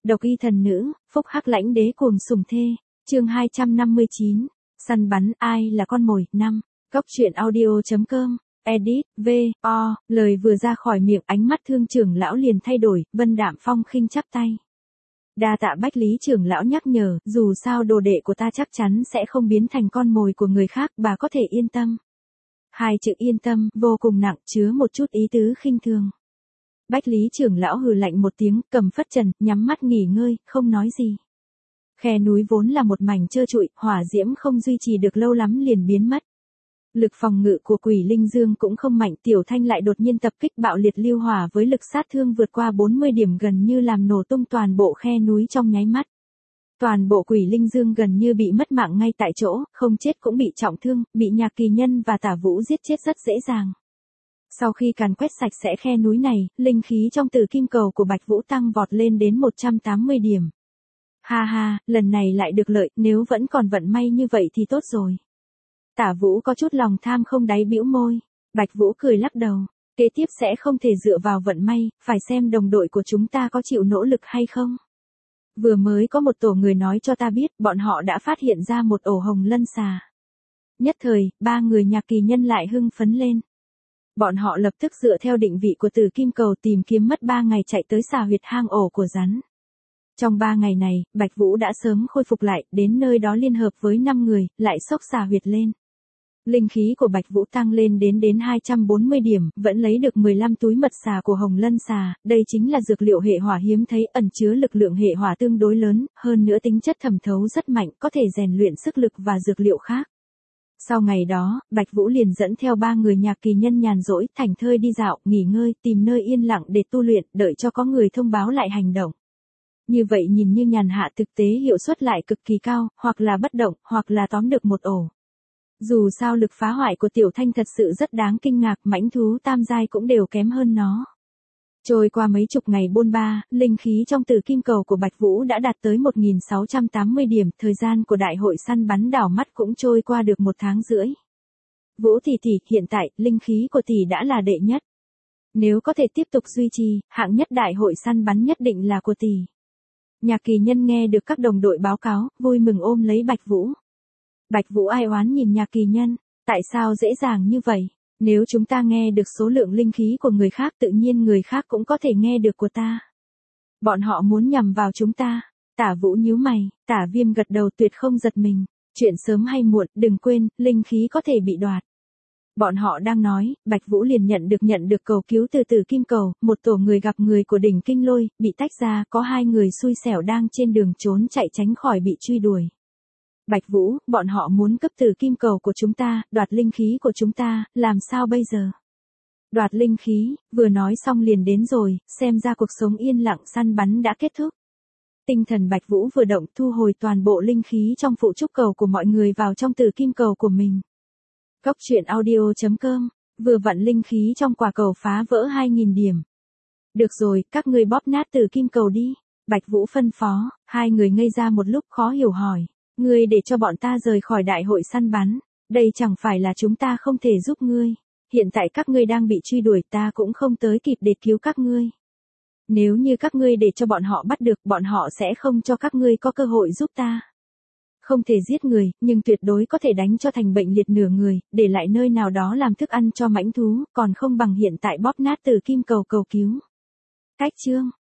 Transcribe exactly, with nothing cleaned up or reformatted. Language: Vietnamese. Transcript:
Độc y thần nữ, phúc hắc lãnh đế cuồng sủng thê. Chương hai trăm năm mươi chín. Săn bắn ai là con mồi. Năm. Cốc truyện audio chấm com. Edit, V, O, lời vừa ra khỏi miệng ánh mắt Thương trưởng lão liền thay đổi, Vân Đạm Phong khinh chắp tay. Đa tạ Bách Lý trưởng lão nhắc nhở, dù sao đồ đệ của ta chắc chắn sẽ không biến thành con mồi của người khác, bà có thể yên tâm. Hai chữ yên tâm, vô cùng nặng, chứa một chút ý tứ khinh thường. Bách Lý trưởng lão hừ lạnh một tiếng, cầm phất trần, nhắm mắt nghỉ ngơi, không nói gì. Khe núi vốn là một mảnh trơ trụi, hỏa diễm không duy trì được lâu lắm liền biến mất. Lực phòng ngự của Quỷ Linh Dương cũng không mạnh, Tiểu Thanh lại đột nhiên tập kích bạo liệt lưu hỏa với lực sát thương vượt qua bốn mươi điểm gần như làm nổ tung toàn bộ khe núi trong nháy mắt. Toàn bộ Quỷ Linh Dương gần như bị mất mạng ngay tại chỗ, không chết cũng bị trọng thương, bị Nhạc Kỳ Nhân và Tả Vũ giết chết rất dễ dàng. Sau khi càn quét sạch sẽ khe núi này, linh khí trong Tử Kim Cầu của Bạch Vũ tăng vọt lên đến một trăm tám mươi điểm. Ha ha, lần này lại được lợi, nếu vẫn còn vận may như vậy thì tốt rồi. Tả Vũ có chút lòng tham không đáy bĩu môi. Bạch Vũ cười lắc đầu. Kế tiếp sẽ không thể dựa vào vận may, phải xem đồng đội của chúng ta có chịu nỗ lực hay không. Vừa mới có một tổ người nói cho ta biết, bọn họ đã phát hiện ra một ổ hồng lân xà. Nhất thời, ba người Nhạc Kỳ Nhân lại hưng phấn lên. Bọn họ lập tức dựa theo định vị của Tử Kim Cầu tìm kiếm mất ba ngày chạy tới xà huyệt hang ổ của rắn. Trong ba ngày này, Bạch Vũ đã sớm khôi phục lại, đến nơi đó liên hợp với năm người, lại xốc xà huyệt lên. Linh khí của Bạch Vũ tăng lên đến đến hai trăm bốn mươi điểm, vẫn lấy được mười lăm túi mật xà của Hồng Lân xà, đây chính là dược liệu hệ hỏa hiếm thấy, ẩn chứa lực lượng hệ hỏa tương đối lớn, hơn nữa tính chất thẩm thấu rất mạnh, có thể rèn luyện sức lực và dược liệu khác. Sau ngày đó, Bạch Vũ liền dẫn theo ba người Nhạc Kỳ Nhân nhàn rỗi, thảnh thơi đi dạo, nghỉ ngơi, tìm nơi yên lặng để tu luyện, đợi cho có người thông báo lại hành động. Như vậy nhìn như nhàn hạ, thực tế hiệu suất lại cực kỳ cao, hoặc là bất động, hoặc là tóm được một ổ. Dù sao lực phá hoại của Tiểu Thanh thật sự rất đáng kinh ngạc, mãnh thú tam giai cũng đều kém hơn nó. Trôi qua mấy chục ngày bôn ba, linh khí trong Tử Kim Cầu của Bạch Vũ đã đạt tới một nghìn sáu trăm tám mươi điểm, thời gian của đại hội săn bắn đảo mắt cũng trôi qua được một tháng rưỡi. Vũ tỷ tỷ, hiện tại, linh khí của tỷ đã là đệ nhất. Nếu có thể tiếp tục duy trì, hạng nhất đại hội săn bắn nhất định là của tỷ. Nhạc Kỳ Nhân nghe được các đồng đội báo cáo, vui mừng ôm lấy Bạch Vũ. Bạch Vũ ai oán nhìn Nhạc Kỳ Nhân, tại sao dễ dàng như vậy? Nếu chúng ta nghe được số lượng linh khí của người khác tự nhiên người khác cũng có thể nghe được của ta. Bọn họ muốn nhằm vào chúng ta. Tả Vũ nhíu mày, Tả Viêm gật đầu tuyệt không giật mình. Chuyện sớm hay muộn, đừng quên, linh khí có thể bị đoạt. Bọn họ đang nói, Bạch Vũ liền nhận được nhận được cầu cứu từ Tử Kim Cầu, một tổ người gặp người của đỉnh Kinh Lôi, bị tách ra, có hai người xui xẻo đang trên đường trốn chạy tránh khỏi bị truy đuổi. Bạch Vũ, bọn họ muốn cấp Tử Kim Cầu của chúng ta, đoạt linh khí của chúng ta, làm sao bây giờ? Đoạt linh khí, vừa nói xong liền đến rồi, xem ra cuộc sống yên lặng săn bắn đã kết thúc. Tinh thần Bạch Vũ vừa động thu hồi toàn bộ linh khí trong phụ trúc cầu của mọi người vào trong Tử Kim Cầu của mình. Cốc truyện audio chấm com, vừa vặn linh khí trong quả cầu phá vỡ hai nghìn điểm. Được rồi, các ngươi bóp nát Tử Kim Cầu đi. Bạch Vũ phân phó, hai người ngây ra một lúc khó hiểu hỏi. Ngươi để cho bọn ta rời khỏi đại hội săn bắn, đây chẳng phải là chúng ta không thể giúp ngươi. Hiện tại các ngươi đang bị truy đuổi, ta cũng không tới kịp để cứu các ngươi. Nếu như các ngươi để cho bọn họ bắt được, bọn họ sẽ không cho các ngươi có cơ hội giúp ta. Không thể giết người, nhưng tuyệt đối có thể đánh cho thành bệnh liệt nửa người, để lại nơi nào đó làm thức ăn cho mãnh thú, còn không bằng hiện tại bóp nát Tử Kim Cầu cầu cứu. Cách chương.